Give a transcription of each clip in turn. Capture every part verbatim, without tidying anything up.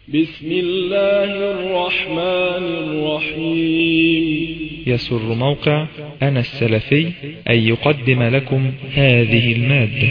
بسم الله الرحمن الرحيم. يسر موقع أنا السلفي أن يقدم لكم هذه المادة.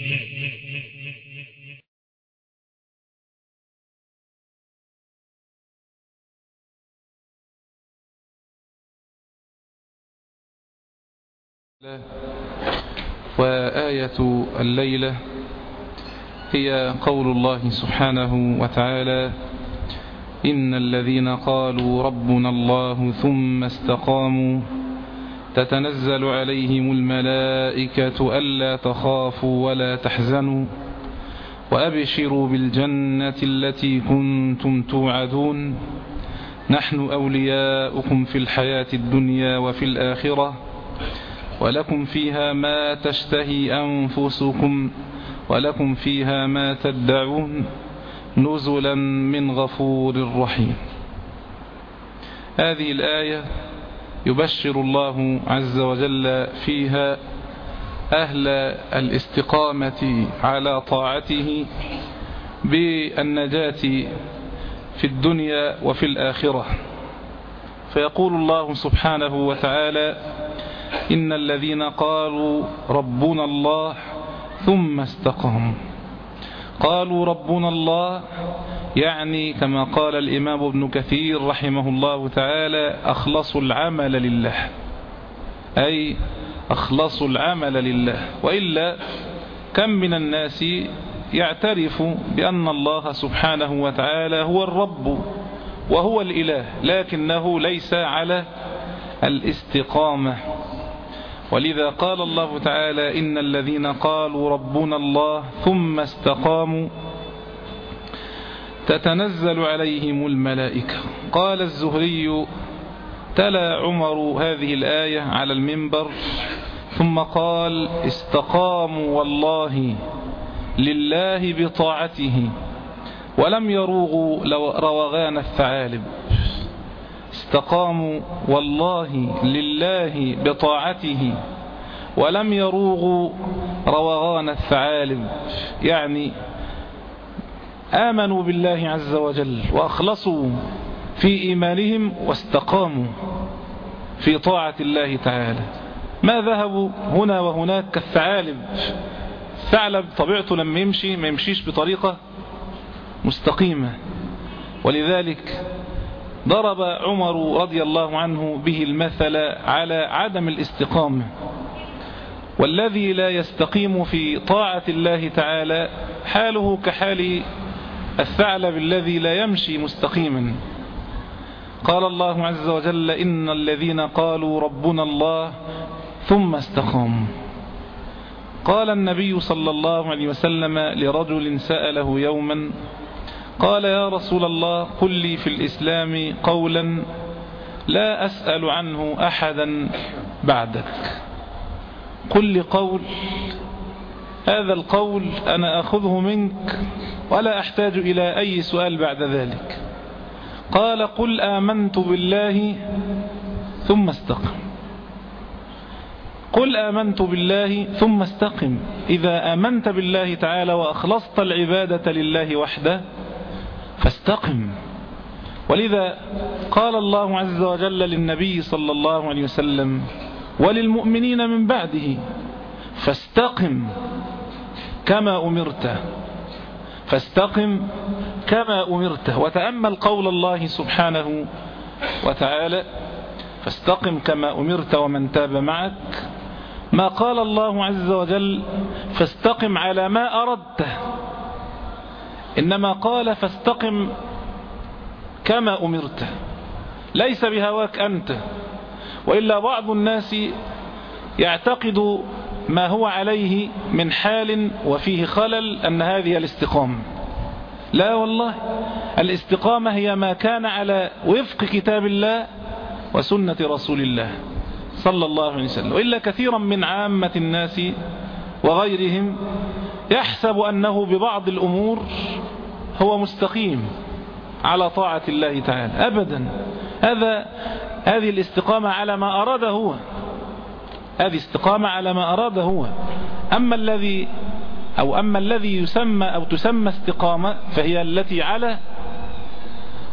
وآية الليلة هي قول الله سبحانه وتعالى: إن الذين قالوا ربنا الله ثم استقاموا تتنزل عليهم الملائكة ألا تخافوا ولا تحزنوا وأبشروا بالجنة التي كنتم توعدون نحن أولياؤكم في الحياة الدنيا وفي الآخرة ولكم فيها ما تشتهي أنفسكم ولكم فيها ما تدعون نزلا من غفور رحيم. هذه الآية يبشر الله عز وجل فيها أهل الاستقامة على طاعته بالنجاة في الدنيا وفي الآخرة، فيقول الله سبحانه وتعالى: إن الذين قالوا ربنا الله ثم استقاموا. قالوا ربنا الله يعني كما قال الإمام ابن كثير رحمه الله تعالى: أخلصوا العمل لله، أي أخلصوا العمل لله. وإلا كم من الناس يعترف بأن الله سبحانه وتعالى هو الرب وهو الإله، لكنه ليس على الاستقامة. ولذا قال الله تعالى: إن الذين قالوا ربنا الله ثم استقاموا تتنزل عليهم الملائكة. قال الزهري: تلا عمر هذه الآية على المنبر ثم قال: استقاموا والله لله بطاعته ولم يروغوا روغان الثعالب. استقاموا والله لله بطاعته ولم يروغوا روغان الثعالب، يعني آمنوا بالله عز وجل وأخلصوا في إيمانهم واستقاموا في طاعة الله تعالى، ما ذهبوا هنا وهناك كالثعالب. الثعلب طبيعته لما يمشي ما يمشيش بطريقة مستقيمة، ولذلك ضرب عمر رضي الله عنه به المثل على عدم الاستقامة. والذي لا يستقيم في طاعة الله تعالى حاله كحال الثعلب الذي لا يمشي مستقيما. قال الله عز وجل: إن الذين قالوا ربنا الله ثم استقاموا. قال النبي صلى الله عليه وسلم لرجل سأله يوما قال: يا رسول الله قل لي في الإسلام قولا لا أسأل عنه أحدا بعدك. قل لي قول، هذا القول أنا أخذه منك ولا أحتاج إلى أي سؤال بعد ذلك. قال: قل آمنت بالله ثم استقم. قل آمنت بالله ثم استقم. إذا آمنت بالله تعالى وأخلصت العبادة لله وحده فاستقم. ولذا قال الله عز وجل للنبي صلى الله عليه وسلم وللمؤمنين من بعده: فاستقم كما أمرت. فاستقم كما أمرت. وتأمل قول الله سبحانه وتعالى: فاستقم كما أمرت ومن تاب معك. ما قال الله عز وجل: فاستقم على ما أردته، إنما قال: فاستقم كما أمرت، ليس بهواك أنت. وإلا بعض الناس يعتقد ما هو عليه من حال وفيه خلل أن هذه الاستقامة. لا والله، الاستقامة هي ما كان على وفق كتاب الله وسنة رسول الله صلى الله عليه وسلم. وإلا كثيرا من عامة الناس وغيرهم يحسب أنه ببعض الأمور هو مستقيم على طاعة الله تعالى. أبدا، هذا هذه الاستقامة على ما أراد هو، هذه استقامة على ما أراد هو. أما الذي أو أما الذي يسمى أو تسمى استقامة فهي التي على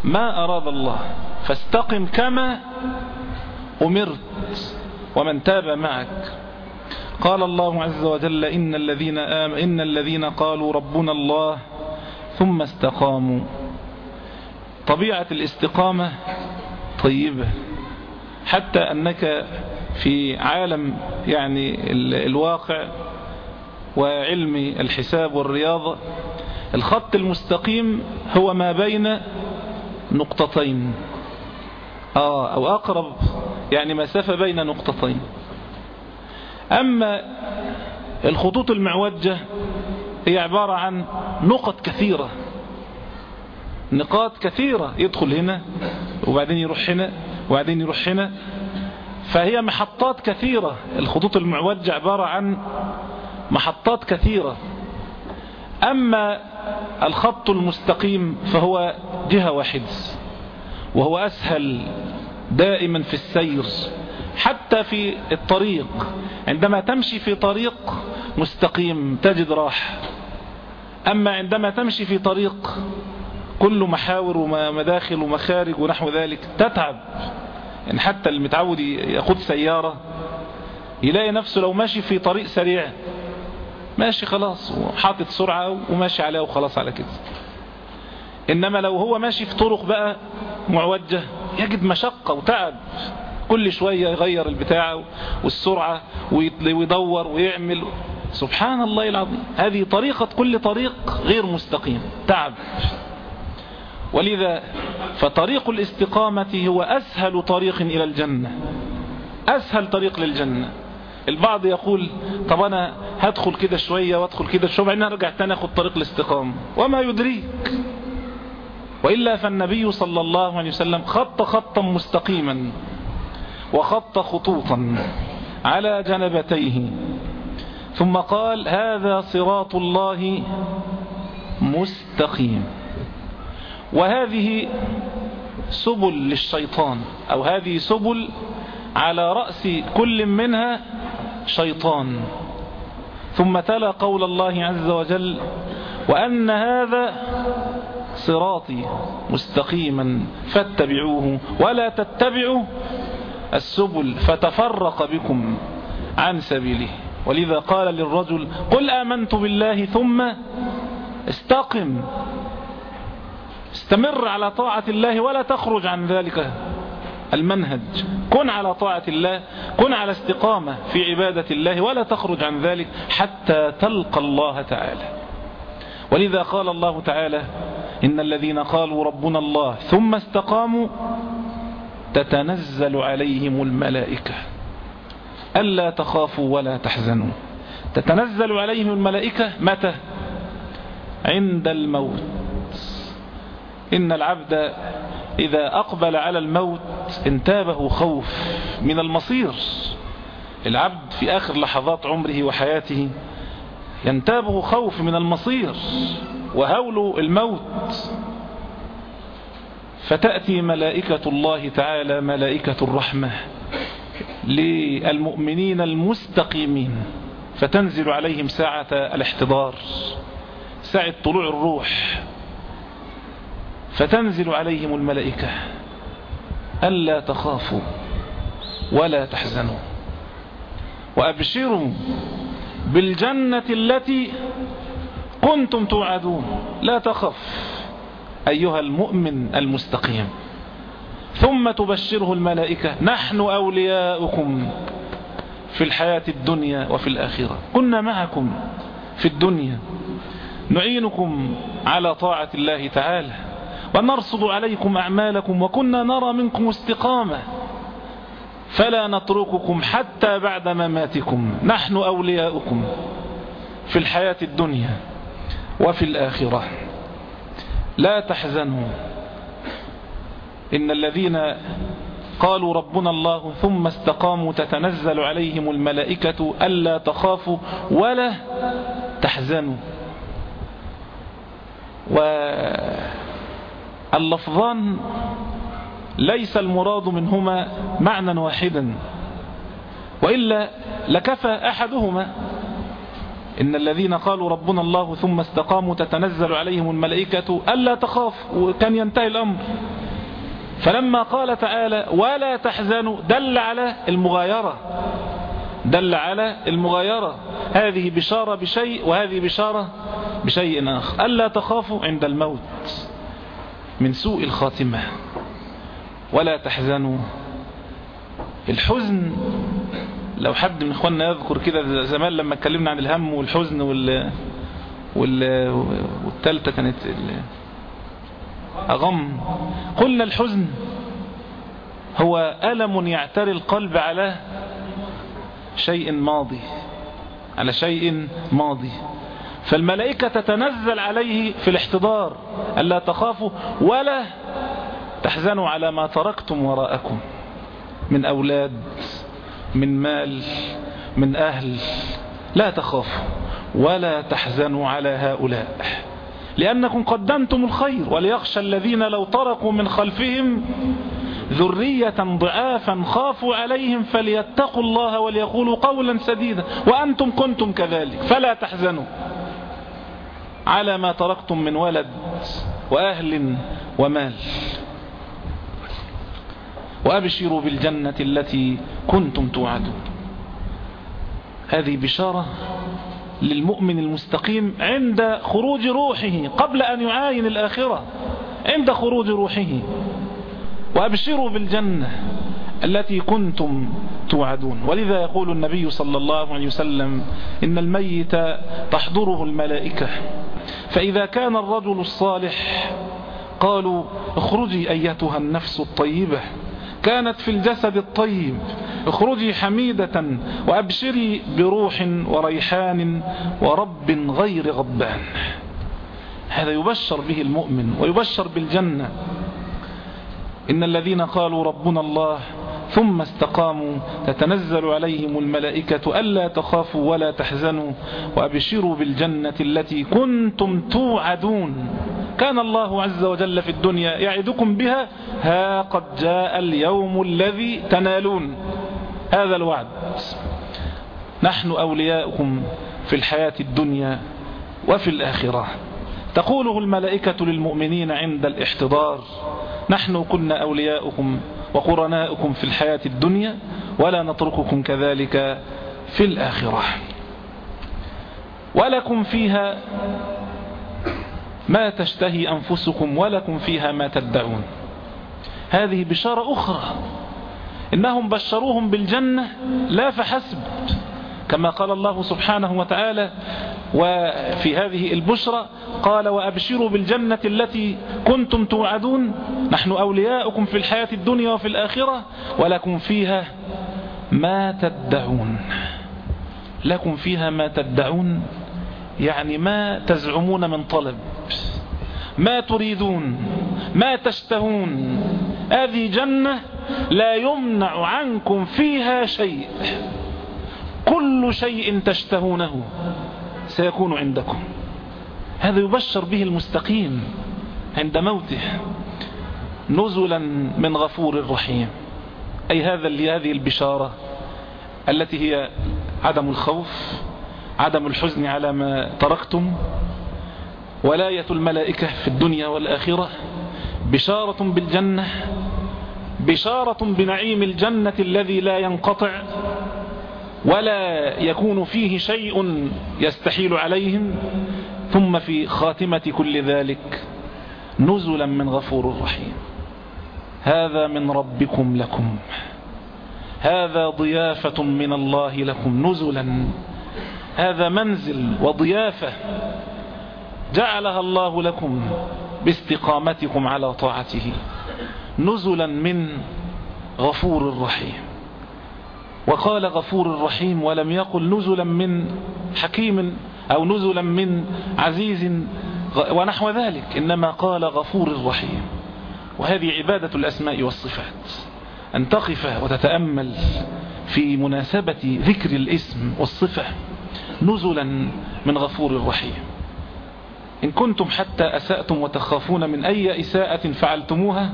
ما أراد الله، فاستقم كما أمرت ومن تاب معك. قال الله عز وجل إن الذين آم إن الذين قالوا ربنا الله ثم استقاموا. طبيعة الاستقامة طيبة، حتى أنك في عالم يعني الواقع وعلم الحساب والرياضة، الخط المستقيم هو ما بين نقطتين آه أو أقرب يعني مسافة بين نقطتين. أما الخطوط المعوجة هي عبارة عن نقط كثيرة، نقاط كثيرة، يدخل هنا وبعدين يروح هنا وبعدين يروح هنا، فهي محطات كثيرة. الخطوط المعوجة عبارة عن محطات كثيرة. أما الخط المستقيم فهو جهة واحدة، وهو أسهل دائما في السير. حتى في الطريق، عندما تمشي في طريق مستقيم تجد راحة، أما عندما تمشي في طريق كله محاور ومداخل ومخارج ونحو ذلك تتعب. يعني حتى المتعود يأخذ سيارة يلاقي نفسه لو ماشي في طريق سريع ماشي خلاص وحاطط سرعة وماشي عليها وخلاص على كده. إنما لو هو ماشي في طرق بقى معوجة يجد مشقة وتعب، كل شوية يغير البتاع والسرعة ويدور ويعمل. سبحان الله العظيم، هذه طريقة كل طريق غير مستقيم، تعب. ولذا فطريق الاستقامة هو أسهل طريق إلى الجنة، أسهل طريق للجنة. البعض يقول طب أنا هدخل كده شوية وادخل كده شوية بعدين أرجع تاني أخذ طريق الاستقامة، وما يدريك. وإلا فالنبي صلى الله عليه وسلم خط خطا مستقيما وخط خطوطا على جنبتيه، ثم قال هذا صراط الله مستقيم. وهذه سبل للشيطان، أو هذه سبل على رأس كل منها شيطان. ثم تلا قول الله عز وجل وأن هذا صراطي مستقيما فاتبعوه ولا تتبعوا السبل فتفرق بكم عن سبيله. ولذا قال للرجل قل آمنت بالله ثم استقم، استمر على طاعة الله ولا تخرج عن ذلك المنهج، كن على طاعة الله، كن على استقامة في عبادة الله ولا تخرج عن ذلك حتى تلقى الله تعالى. ولذا قال الله تعالى إن الذين قالوا ربنا الله ثم استقاموا تتنزل عليهم الملائكة ألا تخافوا ولا تحزنوا. تتنزل عليهم الملائكة متى؟ عند الموت. إن العبد إذا أقبل على الموت انتابه خوف من المصير. العبد في آخر لحظات عمره وحياته ينتابه خوف من المصير وهول الموت، فتأتي ملائكة الله تعالى ملائكة الرحمة للمؤمنين المستقيمين، فتنزل عليهم ساعة الاحتضار، ساعة طلوع الروح، فتنزل عليهم الملائكة ألا تخافوا ولا تحزنوا وأبشروا بالجنة التي كنتم توعدون. لا تخف أيها المؤمن المستقيم. ثم تبشره الملائكة نحن أولياؤكم في الحياة الدنيا وفي الآخرة، كنا معكم في الدنيا نعينكم على طاعة الله تعالى ونرصد عليكم أعمالكم، وكنا نرى منكم استقامة فلا نترككم حتى بعد مماتكم، نحن أولياؤكم في الحياة الدنيا وفي الآخرة. لا تحزنوا. إن الذين قالوا ربنا الله ثم استقاموا تتنزل عليهم الملائكة ألا تخافوا ولا تحزنوا. واللفظان ليس المراد منهما معنى واحدا، وإلا لكفى أحدهما. إن الذين قالوا ربنا الله ثم استقاموا تتنزل عليهم الملائكة ألا تخافوا، وكان ينتهي الأمر. فلما قال تعالى ولا تحزنوا دل على المغايرة، دل على المغايرة. هذه بشارة بشيء وهذه بشارة بشيء آخر. ألا تخافوا عند الموت من سوء الخاتمة، ولا تحزنوا. الحزن لو حد من اخواننا يذكر كده زمان لما اتكلمنا عن الهم والحزن وال وال والثالثه كانت أغم، قلنا الحزن هو ألم يعتري القلب على شيء ماضي، على شيء ماضي، فالملائكة تتنزل عليه في الاحتضار ألا تخافوا ولا تحزنوا على ما تركتم وراءكم من أولاد، من مال، من أهل. لا تخافوا ولا تحزنوا على هؤلاء لأنكم قدمتم الخير، وليخشى الذين لو تركوا من خلفهم ذرية ضعافا خافوا عليهم فليتقوا الله وليقولوا قولا سديدا وأنتم كنتم كذلك. فلا تحزنوا على ما تركتم من ولد وأهل ومال، وأبشروا بالجنة التي كنتم توعدون. هذه بشارة للمؤمن المستقيم عند خروج روحه قبل أن يعاين الآخرة، عند خروج روحه. وأبشروا بالجنة التي كنتم توعدون. ولذا يقول النبي صلى الله عليه وسلم إن الميت تحضره الملائكة، فإذا كان الرجل الصالح قالوا اخرجي أيتها النفس الطيبة كانت في الجسد الطيب، اخرجي حميدة وأبشري بروح وريحان ورب غير غضبان. هذا يبشر به المؤمن ويبشر بالجنة. إن الذين قالوا ربنا الله ثم استقاموا تتنزل عليهم الملائكة ألا تخافوا ولا تحزنوا وأبشروا بالجنة التي كنتم توعدون. كان الله عز وجل في الدنيا يعدكم بها، ها قد جاء اليوم الذي تنالون هذا الوعد. نحن أولياؤكم في الحياة الدنيا وفي الآخرة. تقوله الملائكة للمؤمنين عند الاحتضار نحن كنا أولياؤكم وقرناؤكم في الحياة الدنيا ولا نترككم كذلك في الآخرة. ولكم فيها ما تشتهي أنفسكم ولكم فيها ما تدعون. هذه بشارة أخرى، إنهم بشروهم بالجنة لا فحسب، كما قال الله سبحانه وتعالى وفي هذه البشرى قال وأبشروا بالجنة التي كنتم توعدون نحن أولياؤكم في الحياة الدنيا وفي الآخرة ولكم فيها ما تدعون. لكم فيها ما تدعون يعني ما تزعمون من طلب، ما تريدون، ما تشتهون. هذه جنة لا يمنع عنكم فيها شيء، كل شيء تشتهونه سيكون عندكم. هذا يبشر به المستقيم عند موته. نزلا من غفور رحيم، أي هذا هذه البشارة التي هي عدم الخوف، عدم الحزن على ما تركتم، ولاية الملائكة في الدنيا والآخرة، بشارة بالجنة، بشارة بنعيم الجنة الذي لا ينقطع ولا يكون فيه شيء يستحيل عليهم. ثم في خاتمة كل ذلك نزلا من غفور رحيم. هذا من ربكم لكم، هذا ضيافة من الله لكم. نزلا، هذا منزل وضيافة جعلها الله لكم باستقامتكم على طاعته. نزلا من غفور رحيم. وقال غفور رحيم ولم يقل نزلا من حكيم أو نزلا من عزيز ونحو ذلك، إنما قال غفور رحيم. وهذه عبادة الأسماء والصفات، أن تقف وتتأمل في مناسبة ذكر الاسم والصفة. نزلا من غفور رحيم. إن كنتم حتى أسأتم وتخافون من أي إساءة فعلتموها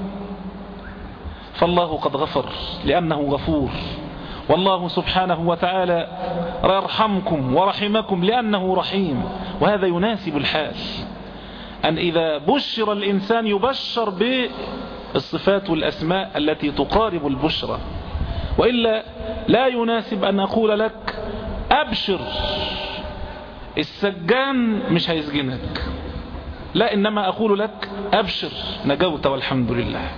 فالله قد غفر لأنه غفور، والله سبحانه وتعالى يرحمكم ورحمكم لأنه رحيم. وهذا يناسب الحال، أن إذا بشر الإنسان يبشر الصفات والأسماء التي تقارب البشرى، وإلا لا يناسب أن أقول لك أبشر السجان مش هيسجنك، لا، إنما أقول لك أبشر نجوت والحمد لله.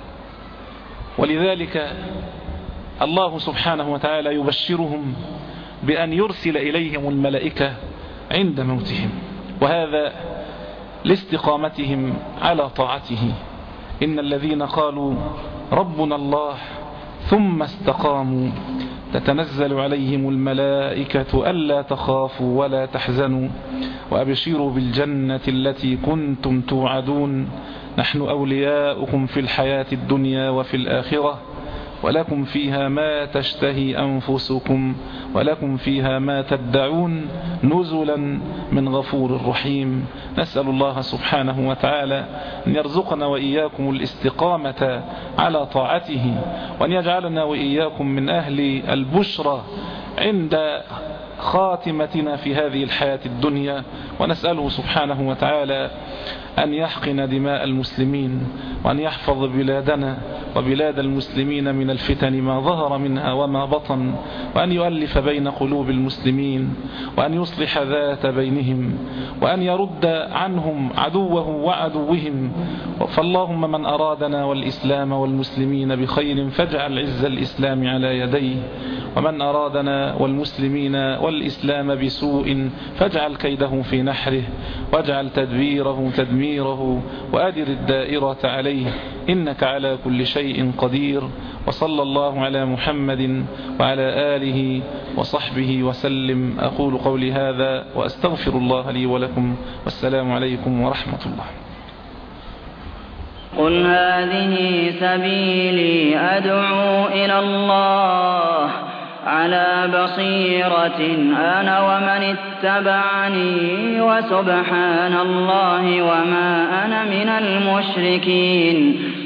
ولذلك الله سبحانه وتعالى يبشرهم بأن يرسل إليهم الملائكة عند موتهم، وهذا لاستقامتهم على طاعته. إن الذين قالوا ربنا الله ثم استقاموا تتنزل عليهم الملائكة ألا تخافوا ولا تحزنوا وأبشروا بالجنة التي كنتم توعدون نحن أولياؤكم في الحياة الدنيا وفي الآخرة ولكم فيها ما تشتهي أنفسكم ولكم فيها ما تدعون نزلا من غفور رحيم. نسأل الله سبحانه وتعالى أن يرزقنا وإياكم الاستقامة على طاعته، وأن يجعلنا وإياكم من أهل البشرى عند خاتمتنا في هذه الحياة الدنيا. ونسأله سبحانه وتعالى أن يحقن دماء المسلمين، وأن يحفظ بلادنا وبلاد المسلمين من الفتن ما ظهر منها وما بطن، وأن يؤلف بين قلوب المسلمين، وأن يصلح ذات بينهم، وأن يرد عنهم عدوه وعدوهم. فاللهم من أرادنا والإسلام والمسلمين بخير فاجعل عز الإسلام على يديه، ومن أرادنا والمسلمين والإسلام بسوء فاجعل كيده في نحره، واجعل تدبيره تدميره، وأدر الدائرة عليه، إنك على كل شيء قدير. وصلى الله على محمد وعلى آله وصحبه وسلم. أقول قولي هذا وأستغفر الله لي ولكم، والسلام عليكم ورحمة الله. قل هذه سبيلي أدعو إلى الله على بصيرة أنا ومن اتبعني وسبحان الله وما أنا من المشركين.